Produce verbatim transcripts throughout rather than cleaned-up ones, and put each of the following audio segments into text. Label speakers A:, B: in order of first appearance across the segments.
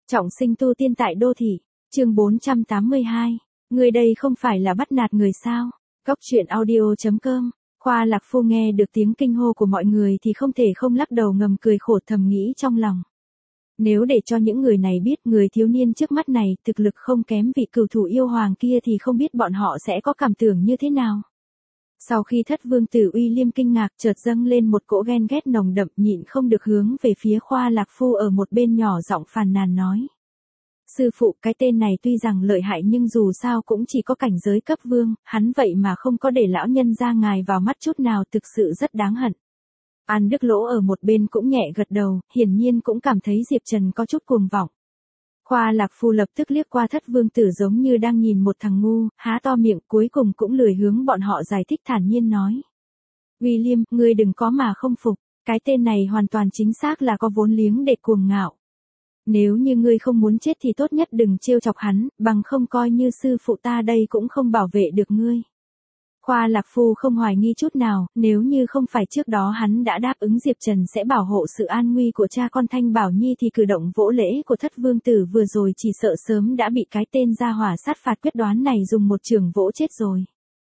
A: Trọng sinh tu tiên tại đô thị, chương bốn trăm tám mươi hai. Người đây không phải là bắt nạt người sao? Góc truyện audio.com. Khoa Lạc Phu nghe được tiếng kinh hô của mọi người thì không thể không lắc đầu ngầm cười khổ thầm nghĩ trong lòng. Nếu để cho những người này biết người thiếu niên trước mắt này thực lực không kém vị cửu thủ yêu hoàng kia thì không biết bọn họ sẽ có cảm tưởng như thế nào. Sau khi thất vương tử Uy Liêm kinh ngạc chợt dâng lên một cỗ ghen ghét nồng đậm nhịn không được hướng về phía Khoa Lạc Phu ở một bên nhỏ giọng phàn nàn nói. Sư phụ, cái tên này tuy rằng lợi hại nhưng dù sao cũng chỉ có cảnh giới cấp vương, hắn vậy mà không có để lão nhân ra ngài vào mắt chút nào, thực sự rất đáng hận. An Đức Lỗ ở một bên cũng nhẹ gật đầu, hiển nhiên cũng cảm thấy Diệp Trần có chút cuồng vọng. Khoa Lạc Phu lập tức liếc qua thất vương tử giống như đang nhìn một thằng ngu, há to miệng cuối cùng cũng lười hướng bọn họ giải thích thản nhiên nói. William, ngươi đừng có mà không phục, cái tên này hoàn toàn chính xác là có vốn liếng để cuồng ngạo. Nếu như ngươi không muốn chết thì tốt nhất đừng trêu chọc hắn, bằng không coi như sư phụ ta đây cũng không bảo vệ được ngươi. Khoa Lạc Phu không hoài nghi chút nào, nếu như không phải trước đó hắn đã đáp ứng Diệp Trần sẽ bảo hộ sự an nguy của cha con Thanh Bảo Nhi thì cử động vỗ lễ của thất vương tử vừa rồi chỉ sợ sớm đã bị cái tên gia hỏa sát phạt quyết đoán này dùng một trường vỗ chết rồi.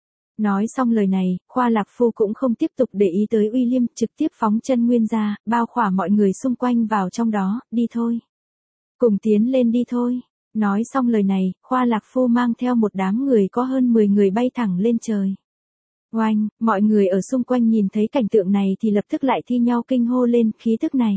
A: Nói xong lời này, Khoa Lạc Phu cũng không tiếp tục để ý tới Uy Liêm, trực tiếp phóng chân nguyên ra, bao khỏa mọi người xung quanh vào trong đó, đi thôi. Cùng tiến lên đi thôi. Nói xong lời này, Khoa Lạc Phu mang theo một đám người có hơn mười người bay thẳng lên trời. Oanh, mọi người ở xung quanh nhìn thấy cảnh tượng này thì lập tức lại thi nhau kinh hô lên, khí thức này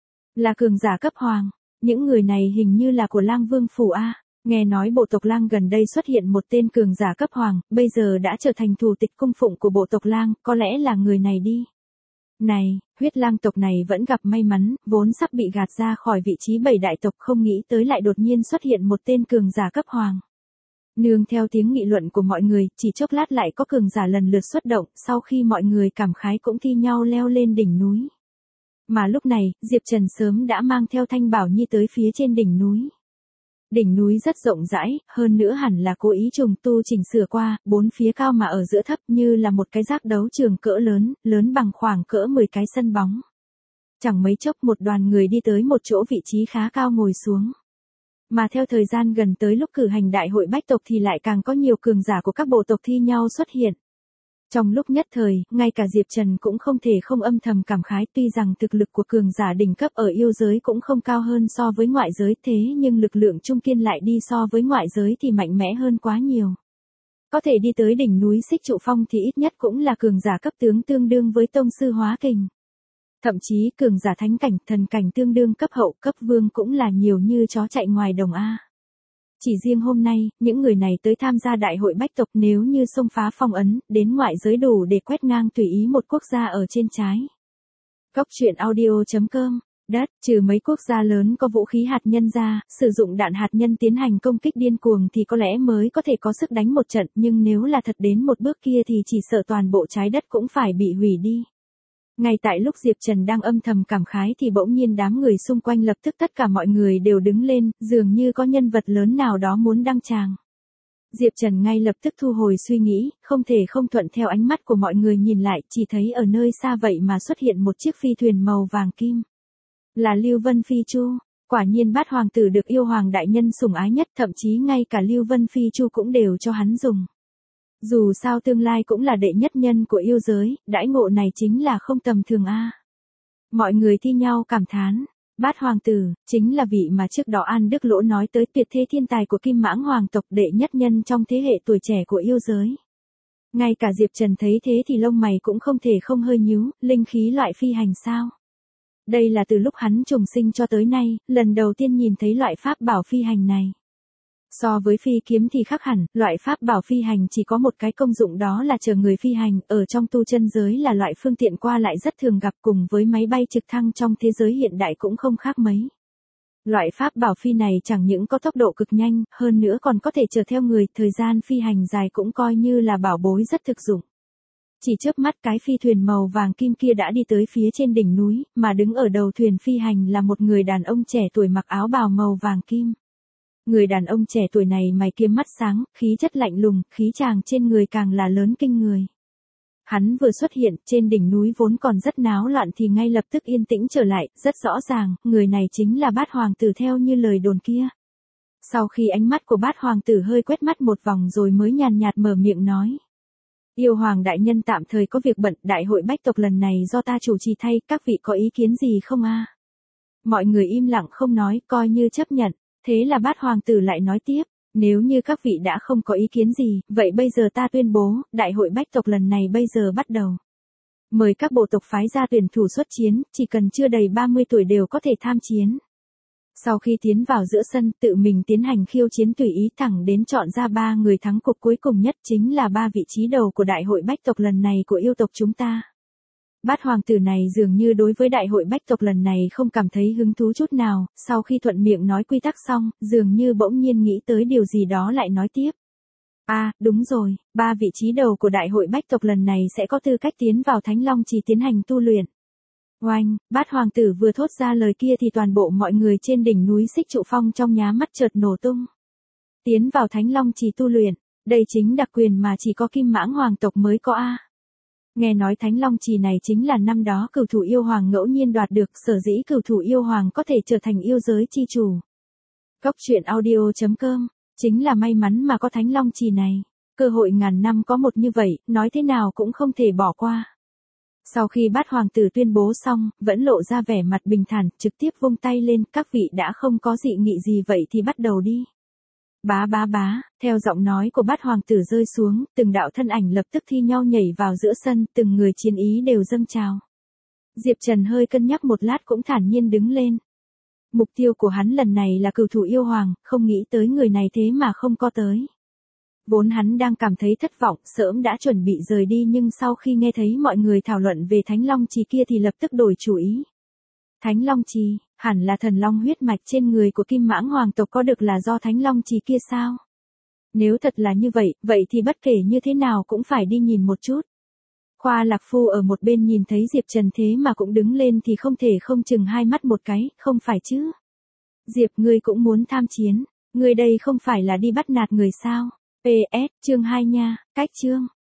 A: là cường giả cấp hoàng, những người này hình như là của Lang Vương phủ a. Nghe nói bộ tộc Lang gần đây xuất hiện một tên cường giả cấp hoàng, bây giờ đã trở thành thủ tịch cung phụng của bộ tộc Lang, có lẽ là người này đi. Này, huyết lang tộc này vẫn gặp may mắn, vốn sắp bị gạt ra khỏi vị trí bảy đại tộc không nghĩ tới lại đột nhiên xuất hiện một tên cường giả cấp hoàng. Nương theo tiếng nghị luận của mọi người, chỉ chốc lát lại có cường giả lần lượt xuất động, sau khi mọi người cảm khái cũng thi nhau leo lên đỉnh núi. Mà lúc này, Diệp Trần sớm đã mang theo Thanh Bảo Nhi tới phía trên đỉnh núi. Đỉnh núi rất rộng rãi, hơn nữa hẳn là cố ý trùng tu chỉnh sửa qua, bốn phía cao mà ở giữa thấp như là một cái giác đấu trường cỡ lớn, lớn bằng khoảng cỡ mười cái sân bóng. Chẳng mấy chốc một đoàn người đi tới một chỗ vị trí khá cao ngồi xuống. Mà theo thời gian gần tới lúc cử hành đại hội bách tộc thì lại càng có nhiều cường giả của các bộ tộc thi nhau xuất hiện. Trong lúc nhất thời, ngay cả Diệp Trần cũng không thể không âm thầm cảm khái, tuy rằng thực lực của cường giả đỉnh cấp ở yêu giới cũng không cao hơn so với ngoại giới, thế nhưng lực lượng trung kiên lại đi so với ngoại giới thì mạnh mẽ hơn quá nhiều. Có thể đi tới đỉnh núi Xích Trụ Phong thì ít nhất cũng là cường giả cấp tướng tương đương với tông sư hóa kình. Thậm chí cường giả thánh cảnh, thần cảnh tương đương cấp hậu, cấp vương cũng là nhiều như chó chạy ngoài đồng A. Chỉ riêng hôm nay, những người này tới tham gia đại hội bách tộc nếu như xông phá phong ấn, đến ngoại giới đủ để quét ngang tùy ý một quốc gia ở trên trái. Góc truyện audio.com. Đất, trừ mấy quốc gia lớn có vũ khí hạt nhân ra, sử dụng đạn hạt nhân tiến hành công kích điên cuồng thì có lẽ mới có thể có sức đánh một trận, nhưng nếu là thật đến một bước kia thì chỉ sợ toàn bộ trái đất cũng phải bị hủy đi. Ngay tại lúc Diệp Trần đang âm thầm cảm khái thì bỗng nhiên đám người xung quanh lập tức tất cả mọi người đều đứng lên, dường như có nhân vật lớn nào đó muốn đăng tràng. Diệp Trần ngay lập tức thu hồi suy nghĩ, không thể không thuận theo ánh mắt của mọi người nhìn lại, chỉ thấy ở nơi xa vậy mà xuất hiện một chiếc phi thuyền màu vàng kim. Là Lưu Vân Phi Chu, quả nhiên Bát hoàng tử được yêu hoàng đại nhân sủng ái nhất, thậm chí ngay cả Lưu Vân Phi Chu cũng đều cho hắn dùng. Dù sao tương lai cũng là đệ nhất nhân của yêu giới, đãi ngộ này chính là không tầm thường a. Mọi người thi nhau cảm thán, Bát hoàng tử, chính là vị mà trước đó An Đức Lỗ nói tới tuyệt thế thiên tài của Kim Mãng hoàng tộc, đệ nhất nhân trong thế hệ tuổi trẻ của yêu giới. Ngay cả Diệp Trần thấy thế thì lông mày cũng không thể không hơi nhíu, linh khí loại phi hành sao? Đây là từ lúc hắn trùng sinh cho tới nay, lần đầu tiên nhìn thấy loại pháp bảo phi hành này. So với phi kiếm thì khác hẳn, loại pháp bảo phi hành chỉ có một cái công dụng đó là chờ người phi hành, ở trong tu chân giới là loại phương tiện qua lại rất thường gặp, cùng với máy bay trực thăng trong thế giới hiện đại cũng không khác mấy. Loại pháp bảo phi này chẳng những có tốc độ cực nhanh, hơn nữa còn có thể chở theo người, thời gian phi hành dài cũng coi như là bảo bối rất thực dụng. Chỉ chớp mắt cái phi thuyền màu vàng kim kia đã đi tới phía trên đỉnh núi, mà đứng ở đầu thuyền phi hành là một người đàn ông trẻ tuổi mặc áo bào màu vàng kim. Người đàn ông trẻ tuổi này mày kiếm mắt sáng, khí chất lạnh lùng, khí chàng trên người càng là lớn kinh người. Hắn vừa xuất hiện, trên đỉnh núi vốn còn rất náo loạn thì ngay lập tức yên tĩnh trở lại, rất rõ ràng, người này chính là Bát Hoàng tử theo như lời đồn kia. Sau khi ánh mắt của Bát Hoàng tử hơi quét mắt một vòng rồi mới nhàn nhạt mở miệng nói. Yêu Hoàng đại nhân tạm thời có việc bận, đại hội bách tộc lần này do ta chủ trì thay, các vị có ý kiến gì không a? Mọi người im lặng không nói, coi như chấp nhận, thế là Bát Hoàng tử lại nói tiếp. Nếu như các vị đã không có ý kiến gì, vậy bây giờ ta tuyên bố, đại hội bách tộc lần này bây giờ bắt đầu. Mời các bộ tộc phái ra tuyển thủ xuất chiến, chỉ cần chưa đầy ba mươi tuổi đều có thể tham chiến. Sau khi tiến vào giữa sân, tự mình tiến hành khiêu chiến tùy ý thẳng đến chọn ra ba người thắng cuộc cuối cùng nhất chính là ba vị trí đầu của đại hội bách tộc lần này của yêu tộc chúng ta. Bát Hoàng tử này dường như đối với đại hội bách tộc lần này không cảm thấy hứng thú chút nào, sau khi thuận miệng nói quy tắc xong, dường như bỗng nhiên nghĩ tới điều gì đó lại nói tiếp. À, đúng rồi, ba vị trí đầu của đại hội bách tộc lần này sẽ có tư cách tiến vào Thánh Long Trì tiến hành tu luyện. Oanh, Bát Hoàng tử vừa thốt ra lời kia thì toàn bộ mọi người trên đỉnh núi Xích Trụ Phong trong nhá mắt chợt nổ tung. Tiến vào Thánh Long Trì tu luyện, đây chính đặc quyền mà chỉ có Kim Mãng Hoàng tộc mới có a. Nghe nói Thánh Long Trì này chính là năm đó cửu thủ yêu hoàng ngẫu nhiên đoạt được, sở dĩ cửu thủ yêu hoàng có thể trở thành yêu giới chi chủ. Cốc truyện audio chấm com, chính là may mắn mà có Thánh Long Trì này, cơ hội ngàn năm có một như vậy, nói thế nào cũng không thể bỏ qua. Sau khi Bát Hoàng tử tuyên bố xong, vẫn lộ ra vẻ mặt bình thản, trực tiếp vung tay lên, các vị đã không có dị nghị gì vậy thì bắt đầu đi. Bá bá bá, theo giọng nói của Bát Hoàng tử rơi xuống, từng đạo thân ảnh lập tức thi nhau nhảy vào giữa sân, từng người chiến ý đều dâng trào. Diệp Trần hơi cân nhắc một lát cũng thản nhiên đứng lên. Mục tiêu của hắn lần này là cửu thủ yêu hoàng, không nghĩ tới người này thế mà không có tới. Vốn hắn đang cảm thấy thất vọng, sớm đã chuẩn bị rời đi nhưng sau khi nghe thấy mọi người thảo luận về Thánh Long Trì kia thì lập tức đổi chủ ý. Thánh Long Trì, hẳn là thần long huyết mạch trên người của Kim Mãng Hoàng tộc có được là do Thánh Long Trì kia sao? Nếu thật là như vậy, vậy thì bất kể như thế nào cũng phải đi nhìn một chút. Khoa Lạc Phu ở một bên nhìn thấy Diệp Trần thế mà cũng đứng lên thì không thể không chừng hai mắt một cái, không phải chứ? Diệp, ngươi cũng muốn tham chiến, ngươi đây không phải là đi bắt nạt người sao? pê ét, chương hai nha, cách chương.